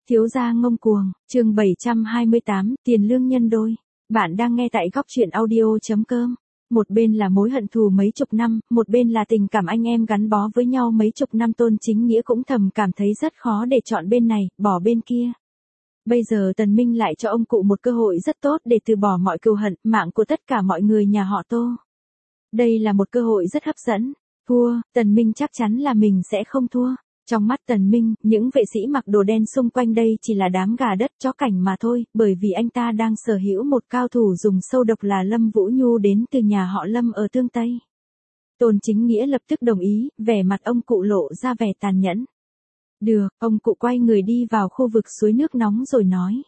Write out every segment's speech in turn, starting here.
Thiếu gia ngông cuồng, chương 728, tiền lương nhân đôi. Bạn đang nghe tại góc truyện audio.com. Một bên là mối hận thù mấy chục năm, một bên là tình cảm anh em gắn bó với nhau mấy chục năm. Tôn Chính Nghĩa cũng thầm cảm thấy rất khó để chọn bên này, bỏ bên kia. Bây giờ Tần Minh lại cho ông cụ một cơ hội rất tốt để từ bỏ mọi cừu hận, mạng của tất cả mọi người nhà họ Tô. Đây là một cơ hội rất hấp dẫn. Thua, Tần Minh chắc chắn là mình sẽ không thua. Trong mắt Tần Minh, những vệ sĩ mặc đồ đen xung quanh đây chỉ là đám gà đất chó cảnh mà thôi, bởi vì anh ta đang sở hữu một cao thủ dùng sâu độc là Lâm Vũ Nhu đến từ nhà họ Lâm ở Tương Tây. Tôn Chính Nghĩa lập tức đồng ý, vẻ mặt ông cụ lộ ra vẻ tàn nhẫn. Được, ông cụ quay người đi vào khu vực suối nước nóng rồi nói.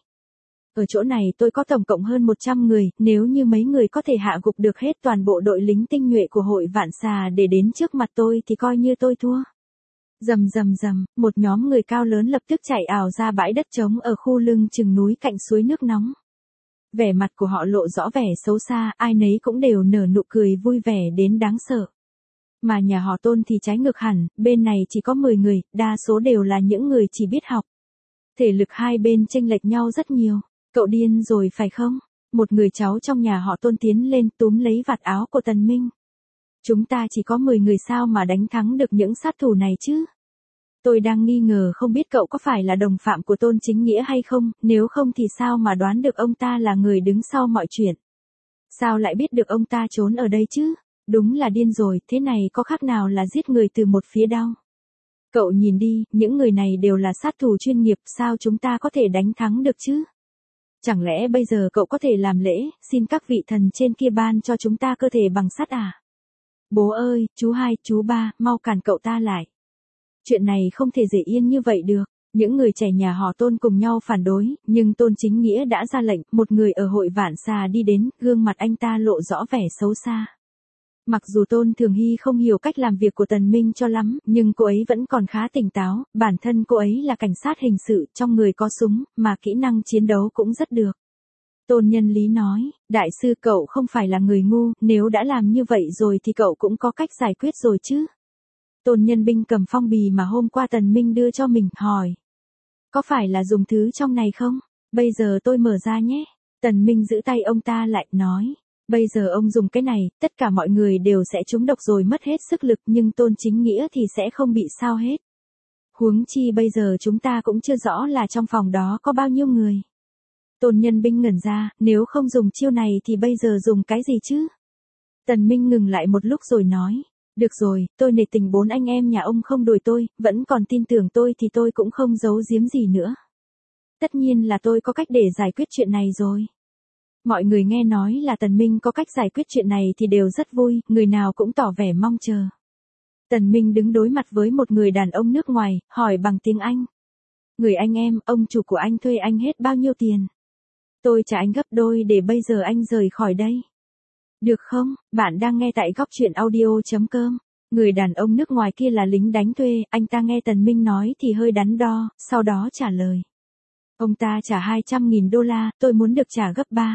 Ở chỗ này tôi có tổng cộng hơn 100 người, nếu như mấy người có thể hạ gục được hết toàn bộ đội lính tinh nhuệ của hội Vạn Xà để đến trước mặt tôi thì coi như tôi thua. Rầm rầm rầm, một nhóm người cao lớn lập tức chạy ào ra bãi đất trống ở khu lưng chừng núi cạnh suối nước nóng. Vẻ mặt của họ lộ rõ vẻ xấu xa, ai nấy cũng đều nở nụ cười vui vẻ đến đáng sợ. Mà nhà họ Tôn thì trái ngược hẳn, bên này chỉ có 10 người, đa số đều là những người chỉ biết học. Thể lực hai bên chênh lệch nhau rất nhiều. Cậu điên rồi phải không? Một người cháu trong nhà họ Tôn tiến lên túm lấy vạt áo của Tần Minh. Chúng ta chỉ có 10 người sao mà đánh thắng được những sát thủ này chứ? Tôi đang nghi ngờ không biết cậu có phải là đồng phạm của Tôn Chính Nghĩa hay không, nếu không thì sao mà đoán được ông ta là người đứng sau mọi chuyện? Sao lại biết được ông ta trốn ở đây chứ? Đúng là điên rồi, thế này có khác nào là giết người từ một phía đau? Cậu nhìn đi, những người này đều là sát thủ chuyên nghiệp, sao chúng ta có thể đánh thắng được chứ? Chẳng lẽ bây giờ cậu có thể làm lễ, xin các vị thần trên kia ban cho chúng ta cơ thể bằng sắt à? Bố ơi, chú hai, chú ba, mau cản cậu ta lại. Chuyện này không thể để yên như vậy được. Những người trẻ nhà họ Tôn cùng nhau phản đối, nhưng Tôn Chính Nghĩa đã ra lệnh, một người ở hội Vạn Xà đi đến, gương mặt anh ta lộ rõ vẻ xấu xa. Mặc dù Tôn Thường Hy không hiểu cách làm việc của Tần Minh cho lắm, nhưng cô ấy vẫn còn khá tỉnh táo, bản thân cô ấy là cảnh sát hình sự, trong người có súng, mà kỹ năng chiến đấu cũng rất được. Tôn Nhân Lý nói, đại sư cậu không phải là người ngu, nếu đã làm như vậy rồi thì cậu cũng có cách giải quyết rồi chứ. Tôn Nhân Binh cầm phong bì mà hôm qua Tần Minh đưa cho mình, hỏi. Có phải là dùng thứ trong này không? Bây giờ tôi mở ra nhé. Tần Minh giữ tay ông ta lại, nói. Bây giờ ông dùng cái này, tất cả mọi người đều sẽ trúng độc rồi mất hết sức lực, nhưng Tôn Chính Nghĩa thì sẽ không bị sao hết. Huống chi bây giờ chúng ta cũng chưa rõ là trong phòng đó có bao nhiêu người. Tôn Nhân Binh ngẩn ra, nếu không dùng chiêu này thì bây giờ dùng cái gì chứ? Tần Minh ngừng lại một lúc rồi nói. Được rồi, tôi nể tình 4 anh em nhà ông không đuổi tôi, vẫn còn tin tưởng tôi thì tôi cũng không giấu giếm gì nữa. Tất nhiên là tôi có cách để giải quyết chuyện này rồi. Mọi người nghe nói là Tần Minh có cách giải quyết chuyện này thì đều rất vui, người nào cũng tỏ vẻ mong chờ. Tần Minh đứng đối mặt với một người đàn ông nước ngoài, hỏi bằng tiếng Anh. Người anh em, ông chủ của anh thuê anh hết bao nhiêu tiền? Tôi trả anh gấp đôi để bây giờ anh rời khỏi đây. Được không? Bạn đang nghe tại góc truyện audio.com. Người đàn ông nước ngoài kia là lính đánh thuê, anh ta nghe Tần Minh nói thì hơi đắn đo, sau đó trả lời. Ông ta trả 200.000 đô la, tôi muốn được trả gấp 3.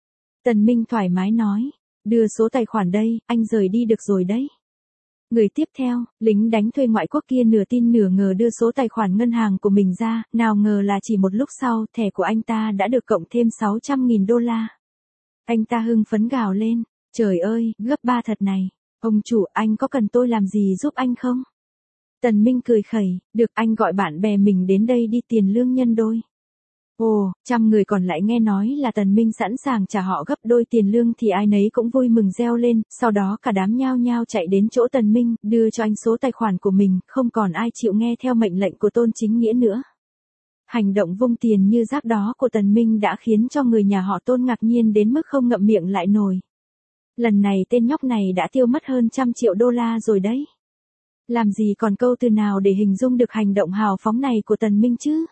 Tần Minh thoải mái nói. Đưa số tài khoản đây, anh rời đi được rồi đấy. Người tiếp theo, lính đánh thuê ngoại quốc kia nửa tin nửa ngờ đưa số tài khoản ngân hàng của mình ra, nào ngờ là chỉ một lúc sau, thẻ của anh ta đã được cộng thêm 600.000 đô la. Anh ta hưng phấn gào lên. Trời ơi, gấp 3 thật này. Ông chủ, anh có cần tôi làm gì giúp anh không? Tần Minh cười khẩy, được, anh gọi bạn bè mình đến đây đi, tiền lương nhân đôi. Ồ, 100 người còn lại nghe nói là Tần Minh sẵn sàng trả họ gấp đôi tiền lương thì ai nấy cũng vui mừng reo lên, sau đó cả đám nhao nhao chạy đến chỗ Tần Minh, đưa cho anh số tài khoản của mình, không còn ai chịu nghe theo mệnh lệnh của Tôn Chính Nghĩa nữa. Hành động vung tiền như rác đó của Tần Minh đã khiến cho người nhà họ Tôn ngạc nhiên đến mức không ngậm miệng lại nổi. Lần này tên nhóc này đã tiêu mất hơn 100 triệu đô la rồi đấy. Làm gì còn câu từ nào để hình dung được hành động hào phóng này của Tần Minh chứ?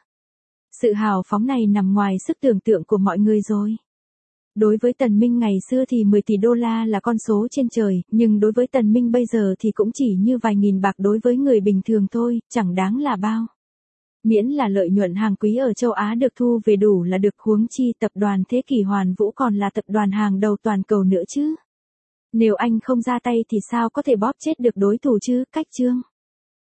Sự hào phóng này nằm ngoài sức tưởng tượng của mọi người rồi. Đối với Tần Minh ngày xưa thì 10 tỷ đô la là con số trên trời, nhưng đối với Tần Minh bây giờ thì cũng chỉ như vài nghìn bạc đối với người bình thường thôi, chẳng đáng là bao. Miễn là lợi nhuận hàng quý ở châu Á được thu về đủ là được, huống chi tập đoàn Thế Kỷ Hoàn Vũ còn là tập đoàn hàng đầu toàn cầu nữa chứ. Nếu anh không ra tay thì sao có thể bóp chết được đối thủ chứ, Cách Trương.